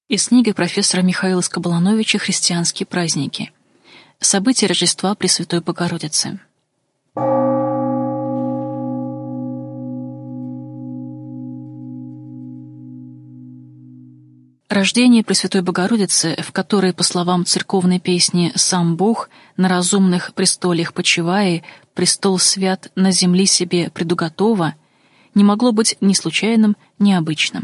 Из книги профессора Михаила Скобалановича «Христианские праздники». События Рождества Пресвятой Богородицы. Рождение Пресвятой Богородицы, в которой, по словам церковной песни, «Сам Бог, на разумных престолях почивая, престол свят на земли себе предуготова», не могло быть ни случайным, ни обычным.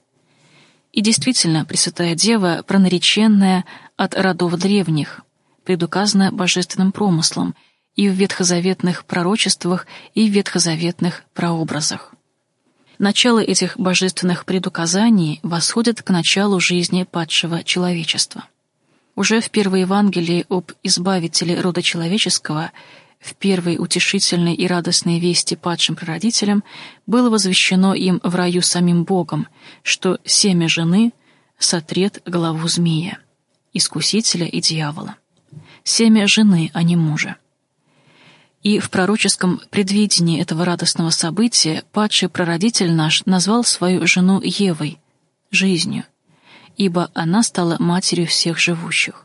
И действительно, Пресвятая Дева, пронареченная от родов древних, предуказана божественным промыслом и в ветхозаветных пророчествах, и в ветхозаветных прообразах. Начало этих божественных предуказаний восходит к началу жизни падшего человечества. Уже в первой Евангелии об Избавителе рода человеческого, в первой утешительной и радостной вести падшим прародителям, было возвещено им в раю самим Богом, что семя жены сотрет главу змея, искусителя и дьявола. Семя жены, а не мужа. И в пророческом предвидении этого радостного события падший прародитель наш назвал свою жену Евой, жизнью, ибо она стала матерью всех живущих.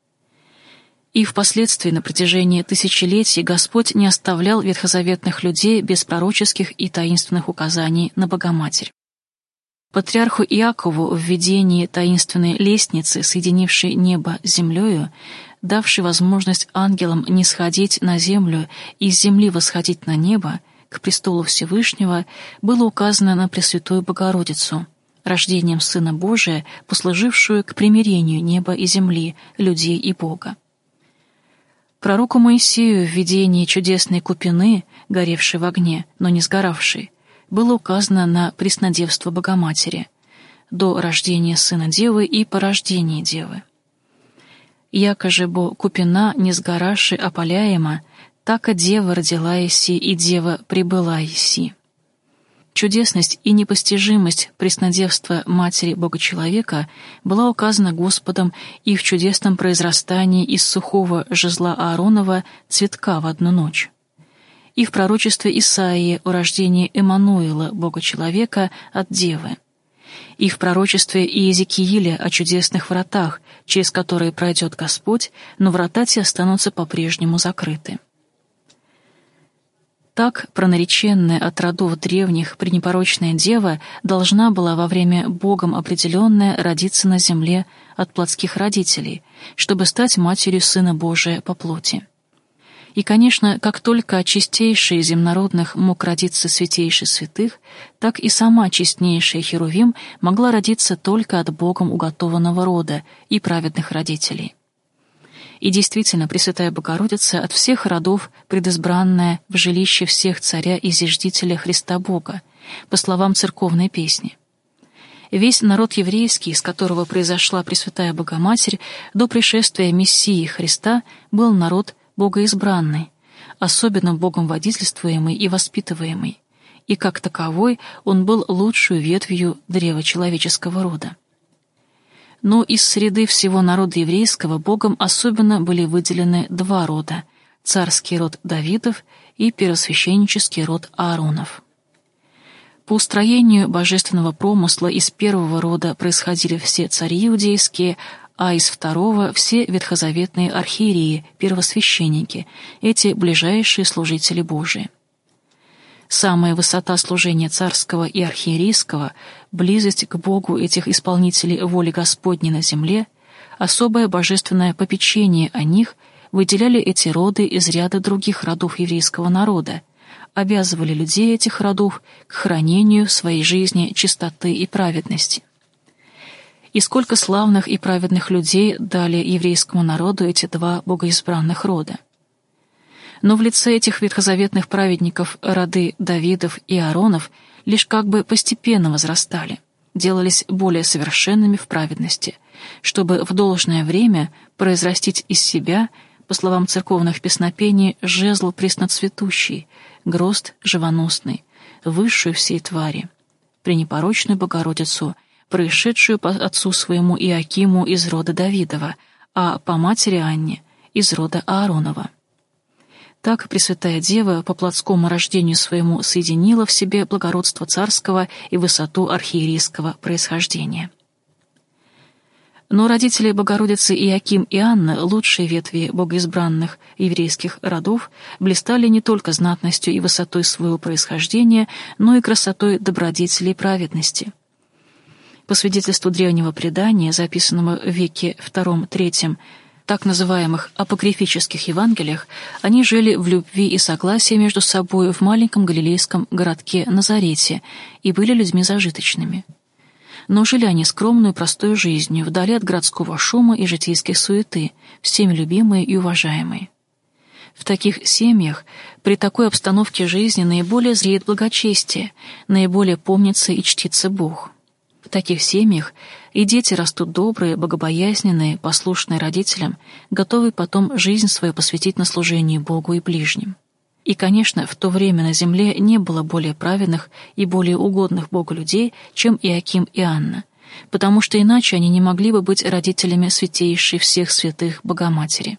И впоследствии на протяжении тысячелетий Господь не оставлял ветхозаветных людей без пророческих и таинственных указаний на Богоматерь. Патриарху Иакову в видении таинственной лестницы, соединившей небо с землею, давшей возможность ангелам не сходить на землю и с земли восходить на небо, к престолу Всевышнего, было указано на Пресвятую Богородицу, рождением Сына Божия, послужившую к примирению неба и земли, людей и Бога. Пророку Моисею в видении чудесной купины, горевшей в огне, но не сгоравшей, было указано на преснодевство Богоматери, до рождения Сына Девы и по рождении Девы. «Яко же бо купина не сгораши опаляема, така Дева родила еси, и Дева прибыла еси». Чудесность и непостижимость преснодевства Матери Бога-человека была указана Господом и в чудесном произрастании из сухого жезла Ааронова цветка в одну ночь, и в пророчестве Исаии о рождении Эммануила, Бога-человека, от Девы, и в пророчестве Иезекииля о чудесных вратах, через которые пройдет Господь, но врата те останутся по-прежнему закрыты. Так, пронареченная от родов древних пренепорочная Дева должна была во время Богом определенное родиться на земле от плотских родителей, чтобы стать матерью Сына Божия по плоти. И, конечно, как только от чистейшей земнородных мог родиться святейший святых, так и сама честнейшая Херувим могла родиться только от Богом уготованного рода и праведных родителей. И действительно, Пресвятая Богородица от всех родов предизбранная в жилище всех царя и зиждителя Христа Бога, по словам церковной песни. Весь народ еврейский, из которого произошла Пресвятая Богоматерь, до пришествия Мессии Христа был народ богоизбранный, особенно Богом водительствуемый и воспитываемый, и как таковой он был лучшую ветвью древа человеческого рода. Но из среды всего народа еврейского Богом особенно были выделены два рода – царский род Давидов и первосвященнический род Ааронов. По устроению божественного промысла из первого рода происходили все цари иудейские, а из второго – все ветхозаветные архиереи, первосвященники, эти ближайшие служители Божии. Самая высота служения царского и архиерейского, близость к Богу этих исполнителей воли Господней на земле, особое божественное попечение о них выделяли эти роды из ряда других родов еврейского народа, обязывали людей этих родов к хранению в своей жизни чистоты и праведности. И сколько славных и праведных людей дали еврейскому народу эти два богоизбранных рода. Но в лице этих ветхозаветных праведников роды Давидов и Ааронов лишь как бы постепенно возрастали, делались более совершенными в праведности, чтобы в должное время произрастить из себя, по словам церковных песнопений, жезл пресноцветущий, грозд живоносный, высшую всей твари, пренепорочную Богородицу, происшедшую по отцу своему Иоакиму из рода Давидова, а по матери Анне из рода Ааронова. Так Пресвятая Дева по плотскому рождению своему соединила в себе благородство царского и высоту архиерейского происхождения. Но родители Богородицы Иоаким и Анна, лучшие ветви богоизбранных еврейских родов, блистали не только знатностью и высотой своего происхождения, но и красотой добродетели и праведности. По свидетельству древнего предания, записанного в веке II-III, так называемых апокрифических Евангелиях, они жили в любви и согласии между собой в маленьком галилейском городке Назарете и были людьми зажиточными. Но жили они скромную, простой жизнью, вдали от городского шума и житейской суеты, всеми любимые и уважаемые. В таких семьях, при такой обстановке жизни наиболее зреет благочестие, наиболее помнится и чтится Бог. В таких семьях и дети растут добрые, богобоязненные, послушные родителям, готовые потом жизнь свою посвятить на служение Богу и ближним. И, конечно, в то время на земле не было более праведных и более угодных Богу людей, чем Иоаким и Анна, потому что иначе они не могли бы быть родителями святейшей всех святых Богоматери.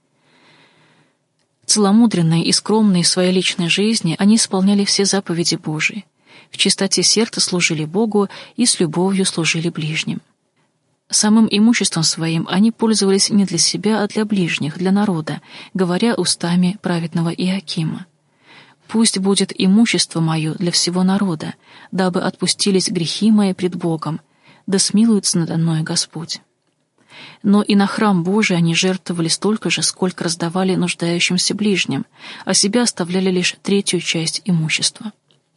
Целомудренные и скромные в своей личной жизни, они исполняли все заповеди Божии, в чистоте сердца служили Богу и с любовью служили ближним. Самым имуществом своим они пользовались не для себя, а для ближних, для народа, говоря устами праведного Иоакима: «Пусть будет имущество мое для всего народа, дабы отпустились грехи мои пред Богом, да смилуется надо мною Господь». Но и на храм Божий они жертвовали столько же, сколько раздавали нуждающимся ближним, а себя оставляли лишь третью часть имущества.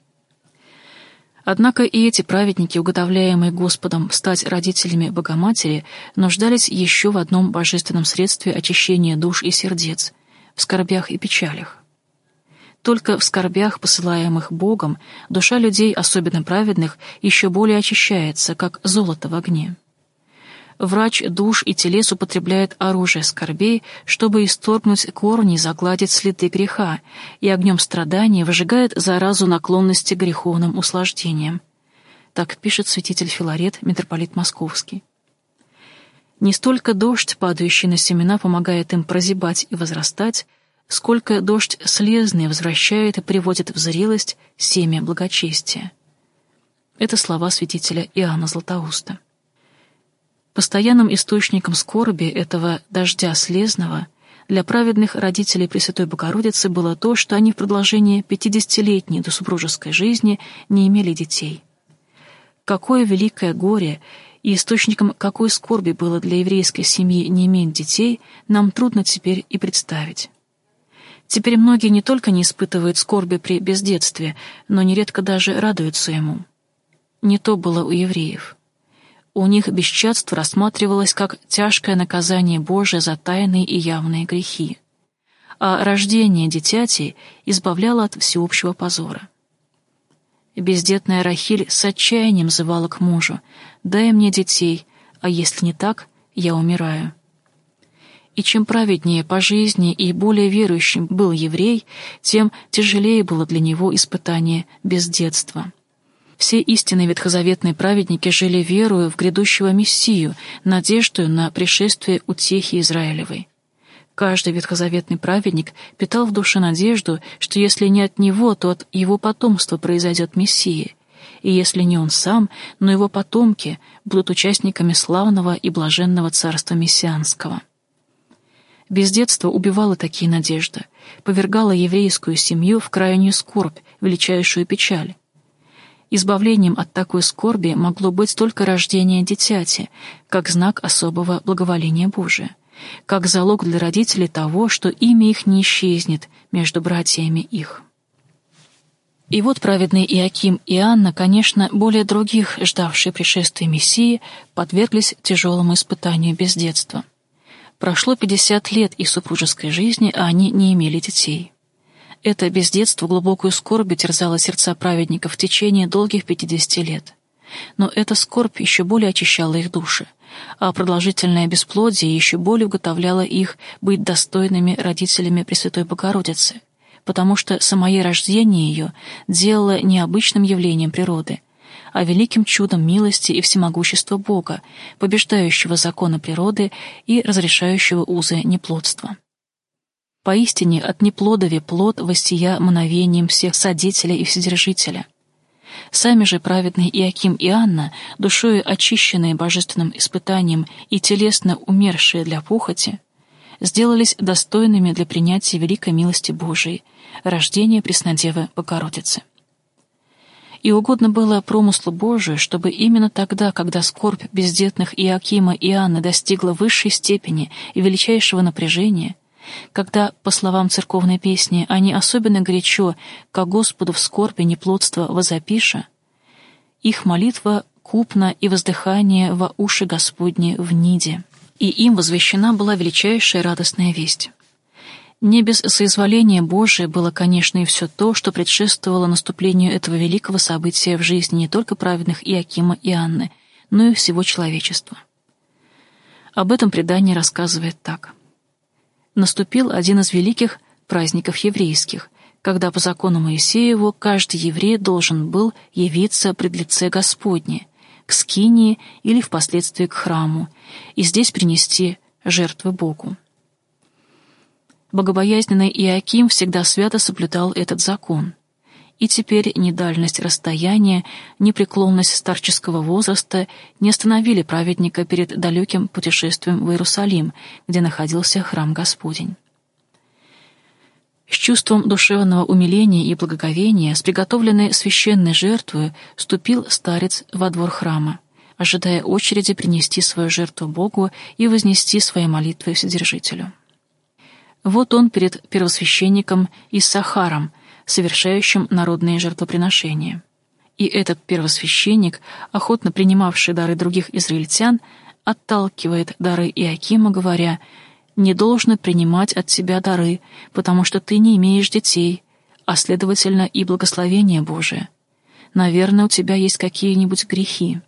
Однако и эти праведники, уготовляемые Господом стать родителями Богоматери, нуждались еще в одном божественном средстве очищения душ и сердец — в скорбях и печалях. Только в скорбях, посылаемых Богом, душа людей, особенно праведных, еще более очищается, как золото в огне. Врач душ и телес употребляет оружие скорбей, чтобы исторгнуть корни и загладить следы греха, и огнем страдания выжигает заразу наклонности к греховным услаждениям. Так пишет святитель Филарет, митрополит Московский. Не столько дождь, падающий на семена, помогает им прозябать и возрастать, сколько дождь слезный возвращает и приводит в зрелость семя благочестия. Это слова святителя Иоанна Златоуста. Постоянным источником скорби этого дождя слезного для праведных родителей Пресвятой Богородицы было то, что они в продолжении 50-летней досупружеской жизни не имели детей. Какое великое горе и источником какой скорби было для еврейской семьи не иметь детей, нам трудно теперь и представить. Теперь многие не только не испытывают скорби при бездетстве, но нередко даже радуются ему. Не то было у евреев. У них бесчадство рассматривалось как тяжкое наказание Божие за тайные и явные грехи, а рождение дитяти избавляло от всеобщего позора. Бездетная Рахиль с отчаянием взывала к мужу: «Дай мне детей, а если не так, я умираю». И чем праведнее по жизни и более верующим был еврей, тем тяжелее было для него испытание бездетства. Все истинные ветхозаветные праведники жили верою в грядущего Мессию, надеждою на пришествие утехи Израилевой. Каждый ветхозаветный праведник питал в душе надежду, что если не от него, то от его потомства произойдет Мессия, и если не он сам, но его потомки будут участниками славного и блаженного царства мессианского. Бездетство убивало такие надежды, повергало еврейскую семью в крайнюю скорбь, величайшую печаль. Избавлением от такой скорби могло быть только рождение дитяти, как знак особого благоволения Божия, как залог для родителей того, что имя их не исчезнет между братьями их. И вот праведные Иоаким и Анна, конечно, более других, ждавшие пришествия Мессии, подверглись тяжелому испытанию бездетства. Прошло 50 лет их супружеской жизни, а они не имели детей. Это бездетство глубокую скорбь терзало сердца праведников в течение долгих 50 лет. Но эта скорбь еще более очищала их души, а продолжительное бесплодие еще более уготовляло их быть достойными родителями Пресвятой Богородицы, потому что самое рождение ее делало не обычным явлением природы, а великим чудом милости и всемогущества Бога, побеждающего законы природы и разрешающего узы неплодства. Поистине от неплодови плод воссия мановением всех содетеля и вседержителя. Сами же праведные Иоаким и Анна, душою очищенные божественным испытанием и телесно умершие для похоти, сделались достойными для принятия великой милости Божией, рождения Преснодевы Богородицы. И угодно было промыслу Божию, чтобы именно тогда, когда скорбь бездетных Иоакима и Анны достигла высшей степени и величайшего напряжения, когда, по словам церковной песни, они особенно горячо ко Господу в скорби неплодства возопиша, их молитва купна и воздыхание во уши Господни в ниде, и им возвещена была величайшая радостная весть. Не без соизволения Божия было, конечно, и все то, что предшествовало наступлению этого великого события в жизни не только праведных Иоакима и Анны, но и всего человечества. Об этом предание рассказывает так. Наступил один из великих праздников еврейских, когда по закону Моисееву каждый еврей должен был явиться пред лице Господне, к скинии или впоследствии к храму, и здесь принести жертвы Богу. Богобоязненный Иоаким всегда свято соблюдал этот закон. И теперь ни дальность расстояния, ни преклонность старческого возраста не остановили праведника перед далеким путешествием в Иерусалим, где находился храм Господень. С чувством душевного умиления и благоговения, с приготовленной священной жертвою, ступил старец во двор храма, ожидая очереди принести свою жертву Богу и вознести свои молитвы Вседержителю. Вот он перед первосвященником Иссахаром, совершающим народные жертвоприношения. И этот первосвященник, охотно принимавший дары других израильтян, отталкивает дары Иоакима, говоря: «Не должно принимать от тебя дары, потому что ты не имеешь детей, а, следовательно, и благословение Божие. Наверное, у тебя есть какие-нибудь грехи».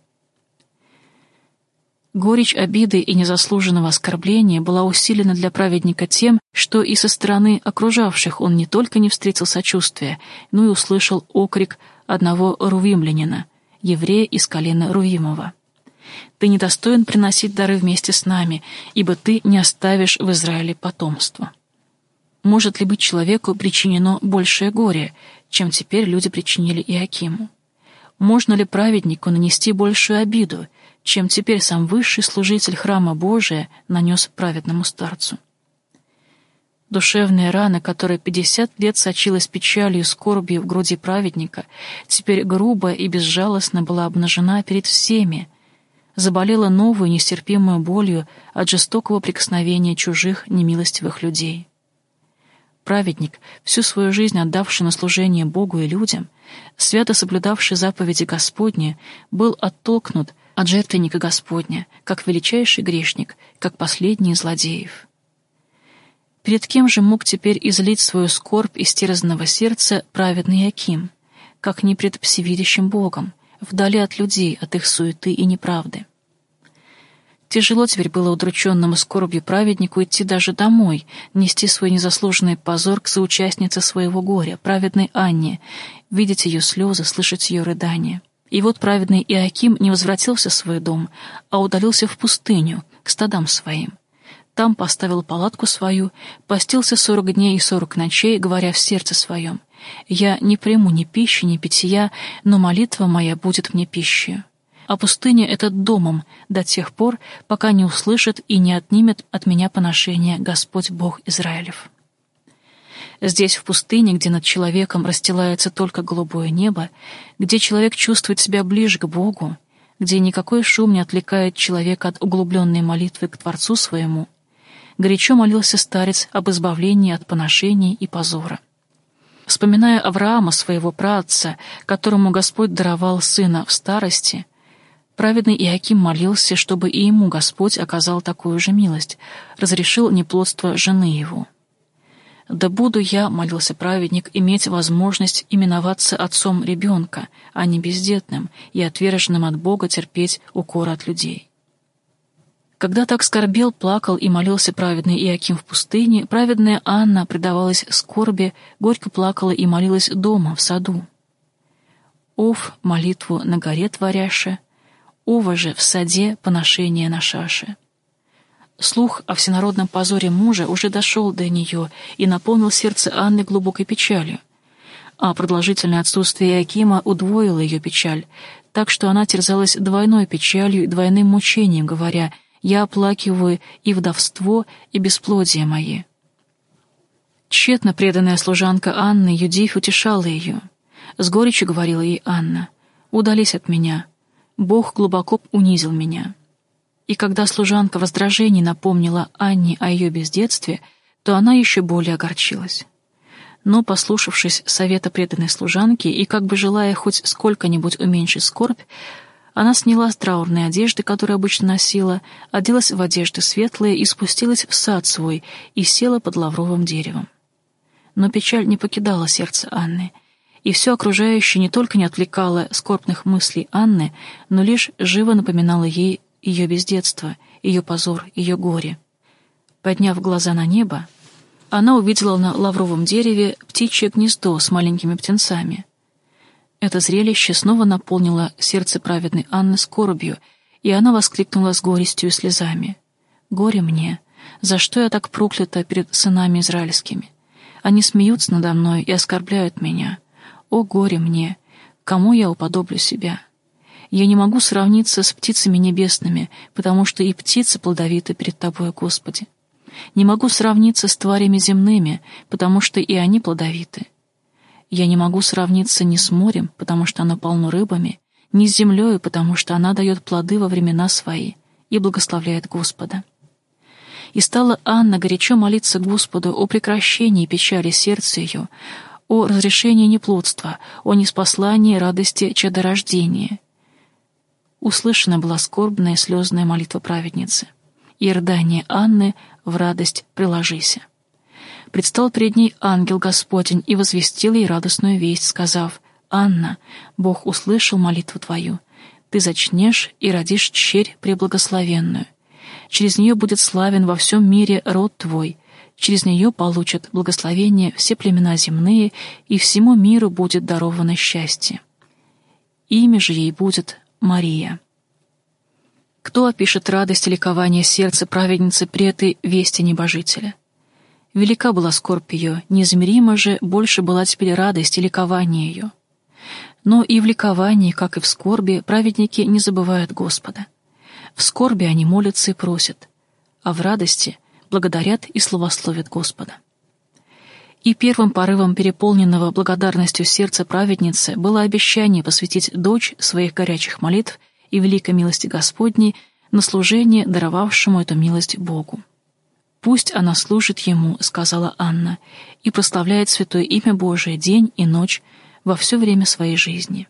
Горечь обиды и незаслуженного оскорбления была усилена для праведника тем, что и со стороны окружавших он не только не встретил сочувствия, но и услышал окрик одного рувимлянина, еврея из колена Рувимова: «Ты недостоин приносить дары вместе с нами, ибо ты не оставишь в Израиле потомства». Может ли быть человеку причинено большее горе, чем теперь люди причинили Иоакиму? Можно ли праведнику нанести большую обиду, чем теперь сам высший служитель храма Божия нанес праведному старцу? Душевная рана, которая 50 лет сочилась печалью и скорбью в груди праведника, теперь грубо и безжалостно была обнажена перед всеми, заболела новую нестерпимую болью от жестокого прикосновения чужих немилостивых людей. Праведник, всю свою жизнь отдавший на служение Богу и людям, свято соблюдавший заповеди Господни, был оттолкнут от жертвенника Господня, как величайший грешник, как последний из злодеев. Перед кем же мог теперь излить свою скорбь истерзанного сердца праведный Иоаким, как не пред всевидящим Богом, вдали от людей, от их суеты и неправды? Тяжело теперь было удрученному скорбью праведнику идти даже домой, нести свой незаслуженный позор к соучастнице своего горя, праведной Анне, видеть ее слезы, слышать ее рыдания. И вот праведный Иоаким не возвратился в свой дом, а удалился в пустыню, к стадам своим. Там поставил палатку свою, постился 40 дней и 40 ночей, говоря в сердце своем: «Я не приму ни пищи, ни питья, но молитва моя будет мне пищей». А пустыня — это домом до тех пор, пока не услышит и не отнимет от меня поношения Господь Бог Израилев. Здесь, в пустыне, где над человеком расстилается только голубое небо, где человек чувствует себя ближе к Богу, где никакой шум не отвлекает человека от углубленной молитвы к Творцу своему, горячо молился старец об избавлении от поношений и позора. Вспоминая Авраама, своего праотца, которому Господь даровал сына в старости, праведный Иоаким молился, чтобы и ему Господь оказал такую же милость, разрешил неплодство жены его. «Да буду я, — молился праведник, — иметь возможность именоваться отцом ребенка, а не бездетным, и отверженным от Бога терпеть укор от людей». Когда так скорбел, плакал и молился праведный Иоаким в пустыне, праведная Анна предавалась скорби, горько плакала и молилась дома, в саду. «Ов, молитву на горе творяше, ова же в саде поношение на шаше». Слух о всенародном позоре мужа уже дошел до нее и наполнил сердце Анны глубокой печалью. а продолжительное отсутствие Иоакима удвоило ее печаль, так что она терзалась двойной печалью и двойным мучением, говоря: «Я оплакиваю и вдовство, и бесплодие мои». Тщетно преданная служанка Анны Юдифь утешала ее. С горечью говорила ей Анна: «Удались от меня, Бог глубоко унизил меня». И когда служанка в раздражении напомнила Анне о ее бездетстве, то она еще более огорчилась. Но, послушавшись совета преданной служанки и как бы желая хоть сколько-нибудь уменьшить скорбь, она сняла с траурной одежды, которую обычно носила, оделась в одежды светлые и спустилась в сад свой и села под лавровым деревом. Но печаль не покидала сердце Анны, и все окружающее не только не отвлекало скорбных мыслей Анны, но лишь живо напоминало ей ее бездетство, ее позор, ее горе. Подняв глаза на небо, она увидела на лавровом дереве птичье гнездо с маленькими птенцами. Это зрелище снова наполнило сердце праведной Анны скорбью, и она воскликнула с горестью и слезами: «Горе мне! За что я так проклята перед сынами израильскими? Они смеются надо мной и оскорбляют меня. О, горе мне! Кому я уподоблю себя? Я не могу сравниться с птицами небесными, потому что и птицы плодовиты перед Тобой, Господи. Не могу сравниться с тварями земными, потому что и они плодовиты. Я не могу сравниться ни с морем, потому что оно полно рыбами, ни с землею, потому что она дает плоды во времена свои и благословляет Господа». И стала Анна горячо молиться Господу о прекращении печали сердца ее, о разрешении неплодства, о ниспослании радости чадорождения. Услышана была скорбная и слезная молитва праведницы, и рыдание Анны в радость приложися. Предстал пред ней ангел Господень и возвестил ей радостную весть, сказав: «Анна, Бог услышал молитву твою, ты зачнешь и родишь тщерь преблагословенную. Через нее будет славен во всем мире род твой, через нее получат благословение все племена земные, и всему миру будет даровано счастье. Имя же ей будет Мария». Кто опишет радость и ликование сердца праведницы при этой вести небожителя? Велика была скорбь ее, неизмеримо же больше была теперь радость и ликование ее. Но и в ликовании, как и в скорби, праведники не забывают Господа. В скорби они молятся и просят, а в радости благодарят и славословят Господа. И первым порывом переполненного благодарностью сердца праведницы было обещание посвятить дочь своих горячих молитв и великой милости Господней на служение даровавшему эту милость Богу. «Пусть она служит Ему, — сказала Анна, — и прославляет святое имя Божие день и ночь во все время своей жизни».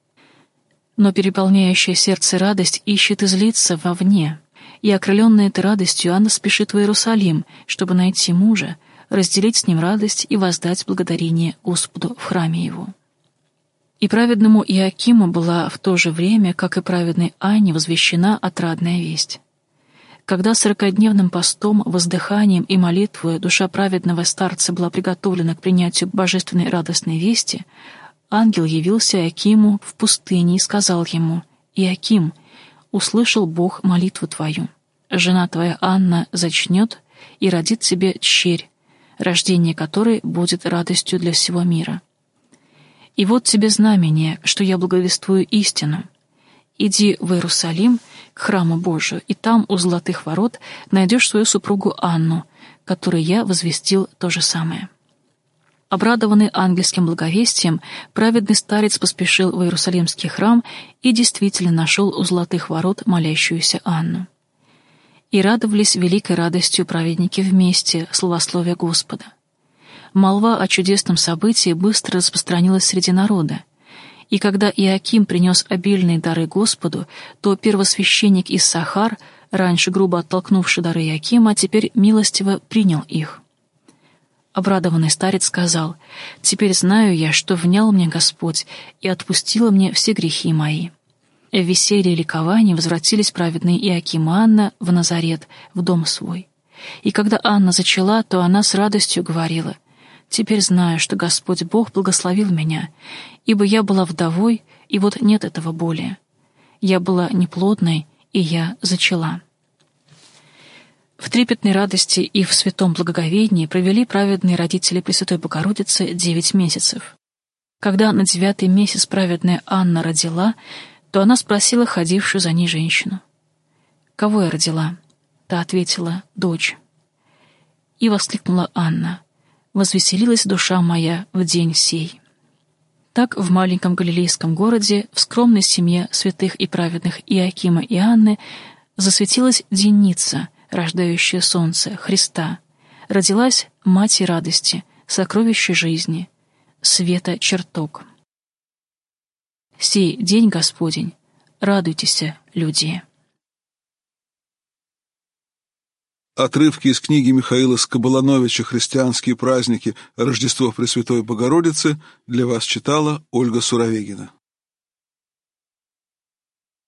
Но переполняющая сердце радость ищет излиться вовне, и, окрыленная этой радостью, Анна спешит в Иерусалим, чтобы найти мужа, разделить с ним радость и воздать благодарение Господу в храме его. И праведному Иоакиму была в то же время, как и праведной Анне, возвещена отрадная весть. Когда 40-дневным постом, воздыханием и молитвой душа праведного старца была приготовлена к принятию божественной радостной вести, ангел явился Иоакиму в пустыне и сказал ему: «Иоаким, услышал Бог молитву твою. Жена твоя Анна зачнет и родит тебе тщерь, рождение которой будет радостью для всего мира. И вот тебе знамение, что я благовествую истину. Иди в Иерусалим, к храму Божию, и там у золотых ворот найдешь свою супругу Анну, которой я возвестил то же самое». Обрадованный ангельским благовестием, праведный старец поспешил в Иерусалимский храм и действительно нашел у золотых ворот молящуюся Анну. И радовались великой радостью праведники вместе, славословия Господа. Молва о чудесном событии быстро распространилась среди народа, и когда Иоаким принес обильные дары Господу, то первосвященник Иссахар, раньше грубо оттолкнувший дары Иоакима, теперь милостиво принял их. Обрадованный старец сказал: «Теперь знаю я, что внял мне Господь и отпустил мне все грехи мои». В веселье и ликовании возвратились праведные Иоаким и Анна в Назарет, в дом свой. И когда Анна зачала, то она с радостью говорила: «Теперь знаю, что Господь Бог благословил меня, ибо я была вдовой, и вот нет этого более. Я была неплодной, и я зачала». В трепетной радости и в святом благоговении провели праведные родители Пресвятой Богородицы 9 месяцев. Когда на 9-й месяц праведная Анна родила, то она спросила ходившую за ней женщину: «Кого я родила?» Та ответила: «Дочь». И воскликнула Анна: «Возвеселилась душа моя в день сей». Так в маленьком галилейском городе, в скромной семье святых и праведных Иоакима и Анны, засветилась денница, рождающая солнце, Христа. Родилась Мать радости, сокровище жизни, света чертог. Сей день Господень, радуйтесь, люди. Отрывки из книги Михаила Скобылановича «Христианские праздники. Рождество Пресвятой Богородицы» для вас читала Ольга Суровегина.